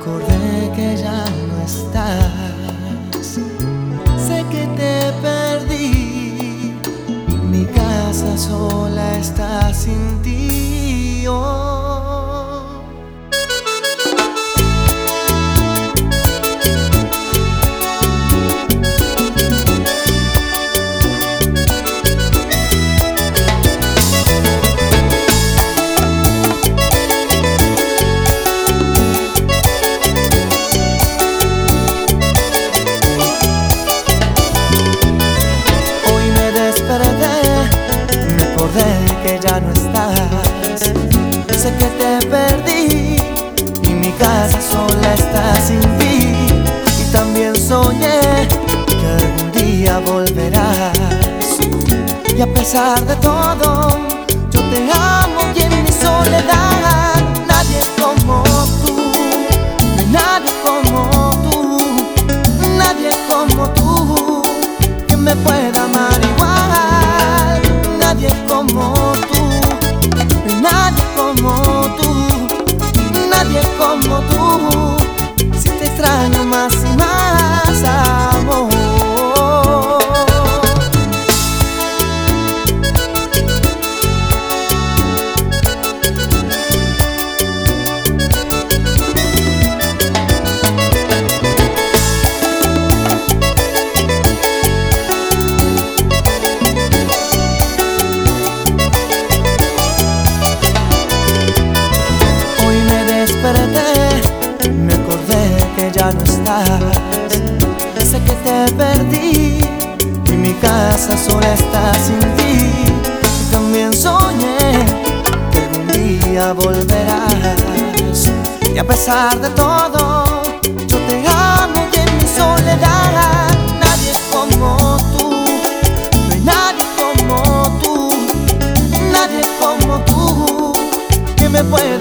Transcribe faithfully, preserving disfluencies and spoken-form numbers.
acordé que ya no estás. Sé que te perdí. Mi casa sola está sin ti. Oh. Me acordé que ya no estás. Sé que te perdí y mi casa sola está sin ti. Y también soñé que algún día volverás. Y a pesar de todo, yo te amo y en mi soledad nadie como tú, no hay nadie como tú, nadie como tú que me pueda amar igual. Nadie como tú, nadie como tú, nadie como tú. Si te extraño más y más, amor. Me acordé que ya no estás. Sé que te perdí y mi casa sola está sin ti. Y también soñé que algún día volverás. Y a pesar de todo, yo te amo y en mi soledad nadie es como tú, no hay nadie como tú, nadie como tú que me pueda